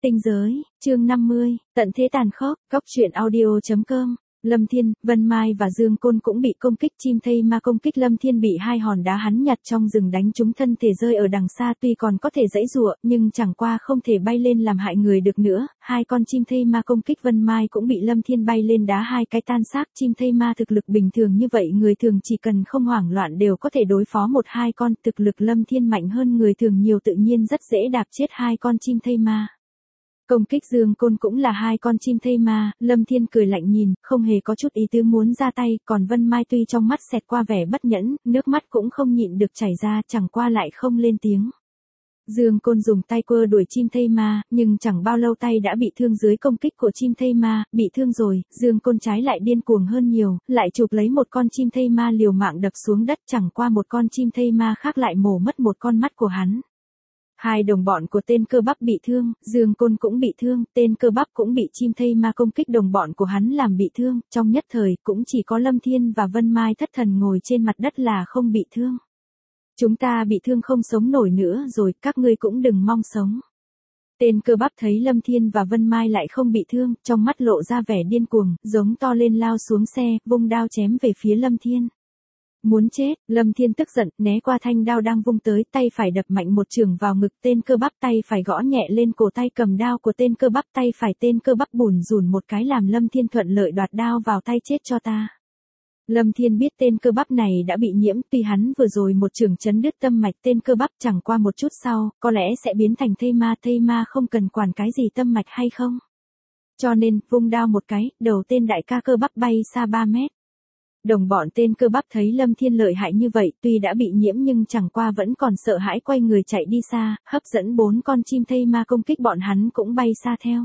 Tinh giới, chương 50, tận thế tàn khốc, góc truyện audio.com. Lâm Thiên, Vân Mai và Dương Côn cũng bị công kích. Chim thây ma công kích Lâm Thiên bị hai hòn đá hắn nhặt trong rừng đánh trúng thân thể rơi ở đằng xa, tuy còn có thể giãy giụa nhưng chẳng qua không thể bay lên làm hại người được nữa. Hai con chim thây ma công kích Vân Mai cũng bị Lâm Thiên bay lên đá hai cái tan xác. Chim thây ma thực lực bình thường như vậy, người thường chỉ cần không hoảng loạn đều có thể đối phó một hai con. Thực lực Lâm Thiên mạnh hơn người thường nhiều, tự nhiên rất dễ đạp chết hai con chim thây ma. Công kích Dương Côn cũng là hai con chim thây ma. Lâm Thiên cười lạnh nhìn, không hề có chút ý tứ muốn ra tay, còn Vân Mai tuy trong mắt xẹt qua vẻ bất nhẫn, nước mắt cũng không nhịn được chảy ra, chẳng qua lại không lên tiếng. Dương Côn dùng tay quơ đuổi chim thây ma, nhưng chẳng bao lâu tay đã bị thương dưới công kích của chim thây ma. Bị thương rồi, Dương Côn trái lại điên cuồng hơn nhiều, lại chụp lấy một con chim thây ma liều mạng đập xuống đất, chẳng qua một con chim thây ma khác lại mổ mất một con mắt của hắn. Hai đồng bọn của tên cơ bắp bị thương, Dương Côn cũng bị thương, tên cơ bắp cũng bị chim thây ma công kích đồng bọn của hắn làm bị thương. Trong nhất thời, cũng chỉ có Lâm Thiên và Vân Mai thất thần ngồi trên mặt đất là không bị thương. Chúng ta bị thương không sống nổi nữa rồi, các ngươi cũng đừng mong sống. Tên cơ bắp thấy Lâm Thiên và Vân Mai lại không bị thương, trong mắt lộ ra vẻ điên cuồng, giống to lên lao xuống xe, vung đao chém về phía Lâm Thiên. Muốn chết, Lâm Thiên tức giận, né qua thanh đao đang vung tới, tay phải đập mạnh một chưởng vào ngực tên cơ bắp, tay phải gõ nhẹ lên cổ tay cầm đao của tên cơ bắp, tay phải tên cơ bắp bùn rùn một cái làm Lâm Thiên thuận lợi đoạt đao vào tay. Chết cho ta. Lâm Thiên biết tên cơ bắp này đã bị nhiễm, tuy hắn vừa rồi một chưởng chấn đứt tâm mạch tên cơ bắp, chẳng qua một chút sau, có lẽ sẽ biến thành thây ma không cần quản cái gì tâm mạch hay không. Cho nên, vung đao một cái, đầu tên đại ca cơ bắp bay xa 3 mét. Đồng bọn tên cơ bắp thấy Lâm Thiên lợi hại như vậy, tuy đã bị nhiễm nhưng chẳng qua vẫn còn sợ hãi, quay người chạy đi xa, hấp dẫn 4 con chim thây ma công kích bọn hắn cũng bay xa theo.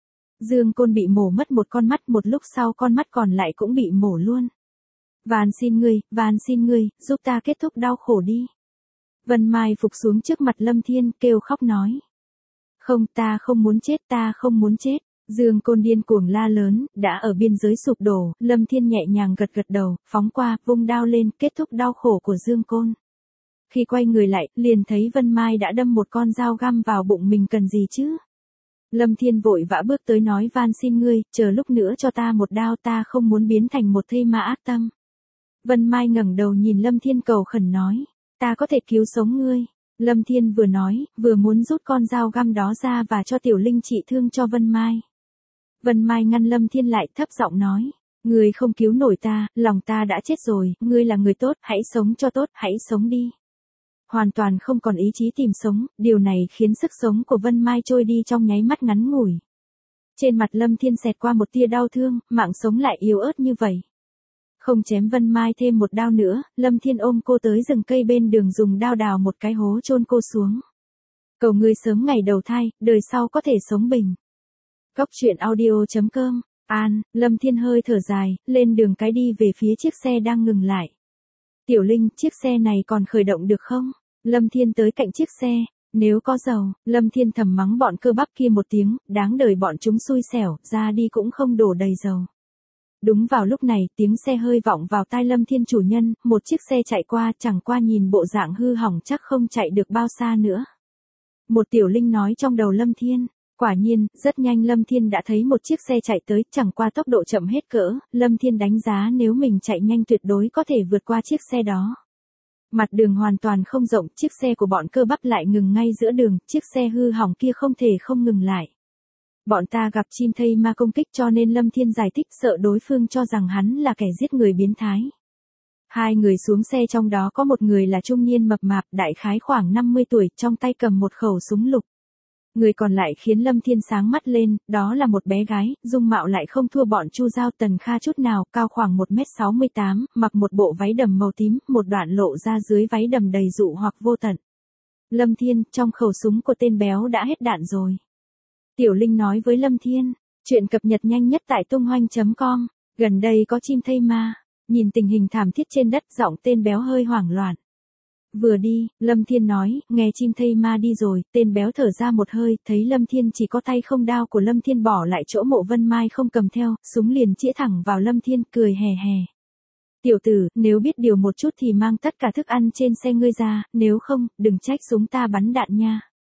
Dương Côn bị mổ mất một con mắt, một lúc sau con mắt còn lại cũng bị mổ luôn. Van xin ngươi, giúp ta kết thúc đau khổ đi. Vân Mai phục xuống trước mặt Lâm Thiên, kêu khóc nói. Không, ta không muốn chết, ta không muốn chết. Dương Côn điên cuồng la lớn, đã ở biên giới sụp đổ, Lâm Thiên nhẹ nhàng gật gật đầu, phóng qua, vung đao lên, kết thúc đau khổ của Dương Côn. Khi quay người lại, liền thấy Vân Mai đã đâm một con dao găm vào bụng mình, cần gì chứ? Lâm Thiên vội vã bước tới nói, van xin ngươi, chờ lúc nữa cho ta một đao, ta không muốn biến thành một thây ma ác tâm. Vân Mai ngẩng đầu nhìn Lâm Thiên cầu khẩn nói, ta có thể cứu sống ngươi. Lâm Thiên vừa nói, vừa muốn rút con dao găm đó ra và cho Tiểu Linh trị thương cho Vân Mai. Vân Mai ngăn Lâm Thiên lại, thấp giọng nói, ngươi không cứu nổi ta, lòng ta đã chết rồi, ngươi là người tốt, hãy sống cho tốt, hãy sống đi. Hoàn toàn không còn ý chí tìm sống, điều này khiến sức sống của Vân Mai trôi đi trong nháy mắt ngắn ngủi. Trên mặt Lâm Thiên xẹt qua một tia đau thương, mạng sống lại yếu ớt như vậy. Không chém Vân Mai thêm một đao nữa, Lâm Thiên ôm cô tới rừng cây bên đường, dùng đao đào một cái hố chôn cô xuống. Cầu ngươi sớm ngày đầu thai, đời sau có thể sống bình. Góc truyện audio.com. Lâm Thiên hơi thở dài, lên đường cái đi về phía chiếc xe đang ngừng lại. Tiểu Linh, chiếc xe này còn khởi động được không? Lâm Thiên tới cạnh chiếc xe. Nếu có dầu, Lâm Thiên thầm mắng bọn cơ bắp kia một tiếng, đáng đời bọn chúng xui xẻo, ra đi cũng không đổ đầy dầu. Đúng vào lúc này, tiếng xe hơi vọng vào tai Lâm Thiên chủ nhân, một chiếc xe chạy qua, chẳng qua nhìn bộ dạng hư hỏng chắc không chạy được bao xa nữa. Một Tiểu Linh nói trong đầu Lâm Thiên. Quả nhiên, rất nhanh Lâm Thiên đã thấy một chiếc xe chạy tới, chẳng qua tốc độ chậm hết cỡ, Lâm Thiên đánh giá nếu mình chạy nhanh tuyệt đối có thể vượt qua chiếc xe đó. Mặt đường hoàn toàn không rộng, chiếc xe của bọn cơ bắp lại ngừng ngay giữa đường, chiếc xe hư hỏng kia không thể không ngừng lại. Bọn ta gặp chim thây ma công kích cho nên Lâm Thiên giải thích, sợ đối phương cho rằng hắn là kẻ giết người biến thái. Hai người xuống xe, trong đó có một người là trung niên mập mạp, đại khái khoảng 50 tuổi, trong tay cầm một khẩu súng lục. Người còn lại khiến Lâm Thiên sáng mắt lên, đó là một bé gái, dung mạo lại không thua bọn Chu Giao Tần Kha chút nào, cao khoảng 1m68, mặc một bộ váy đầm màu tím, một đoạn lộ ra dưới váy đầm đầy dụ hoặc vô tận. Lâm Thiên, trong khẩu súng của tên béo đã hết đạn rồi. Tiểu Linh nói với Lâm Thiên, chuyện cập nhật nhanh nhất tại tonghanh.com, gần đây có chim thây ma. Nhìn tình hình thảm thiết trên đất, giọng tên béo hơi hoảng loạn. Vừa đi, Lâm Thiên nói, nghe chim thây ma đi rồi, tên béo thở ra một hơi, thấy Lâm Thiên chỉ có tay không đao của Lâm Thiên bỏ lại chỗ mộ Vân Mai không cầm theo, súng liền chĩa thẳng vào Lâm Thiên, cười hè hè. Tiểu tử, nếu biết điều một chút thì mang tất cả thức ăn trên xe ngươi ra, nếu không, đừng trách súng ta bắn đạn nha.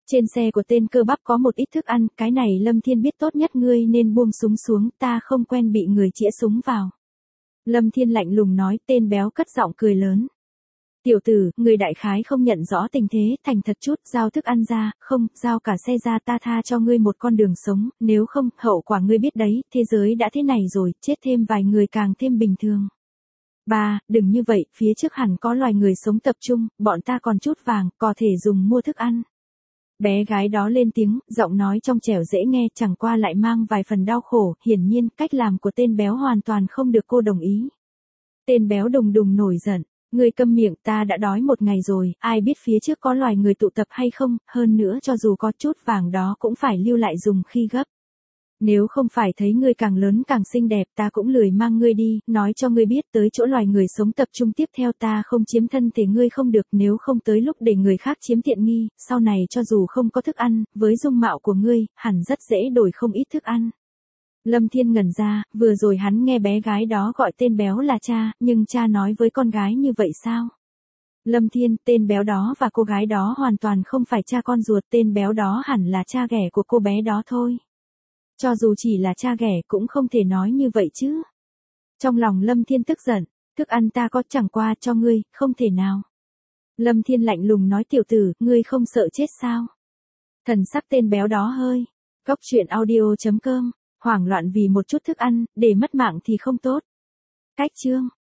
Trên xe của tên cơ bắp có một ít thức ăn, cái này Lâm Thiên biết tốt nhất ngươi nên buông súng xuống, ta không quen bị người chĩa súng vào. Lâm Thiên lạnh lùng nói, tên béo cất giọng cười lớn. Tiểu tử, người đại khái không nhận rõ tình thế, thành thật chút, giao thức ăn ra, không, giao cả xe ra, ta tha cho ngươi một con đường sống, nếu không, hậu quả ngươi biết đấy, thế giới đã thế này rồi, chết thêm vài người càng thêm bình thường. Ba, đừng như vậy, phía trước hẳn có loài người sống tập trung, bọn ta còn chút vàng, có thể dùng mua thức ăn. Bé gái đó lên tiếng, giọng nói trong trẻo dễ nghe, chẳng qua lại mang vài phần đau khổ, hiển nhiên, cách làm của tên béo hoàn toàn không được cô đồng ý. Tên béo đùng đùng nổi giận. Ngươi câm miệng, ta đã đói một ngày rồi, ai biết phía trước có loài người tụ tập hay không, hơn nữa cho dù có chút vàng đó cũng phải lưu lại dùng khi gấp. Nếu không phải thấy ngươi càng lớn càng xinh đẹp ta cũng lười mang ngươi đi, nói cho ngươi biết tới chỗ loài người sống tập trung tiếp theo ta không chiếm thân thể ngươi không được, nếu không tới lúc để người khác chiếm tiện nghi, sau này cho dù không có thức ăn, với dung mạo của ngươi, hẳn rất dễ đổi không ít thức ăn. Lâm Thiên ngẩn ra, vừa rồi hắn nghe bé gái đó gọi tên béo là cha, nhưng cha nói với con gái như vậy sao? Lâm Thiên, tên béo đó và cô gái đó hoàn toàn không phải cha con ruột, tên béo đó hẳn là cha ghẻ của cô bé đó thôi. Cho dù chỉ là cha ghẻ cũng không thể nói như vậy chứ. Trong lòng Lâm Thiên tức giận, thức ăn ta có chẳng qua cho ngươi, không thể nào. Lâm Thiên lạnh lùng nói tiểu tử, ngươi không sợ chết sao? Thần sắc tên béo đó hơi. Góc truyện audio.com, hoảng loạn vì một chút thức ăn, để mất mạng thì không tốt. Cách chương.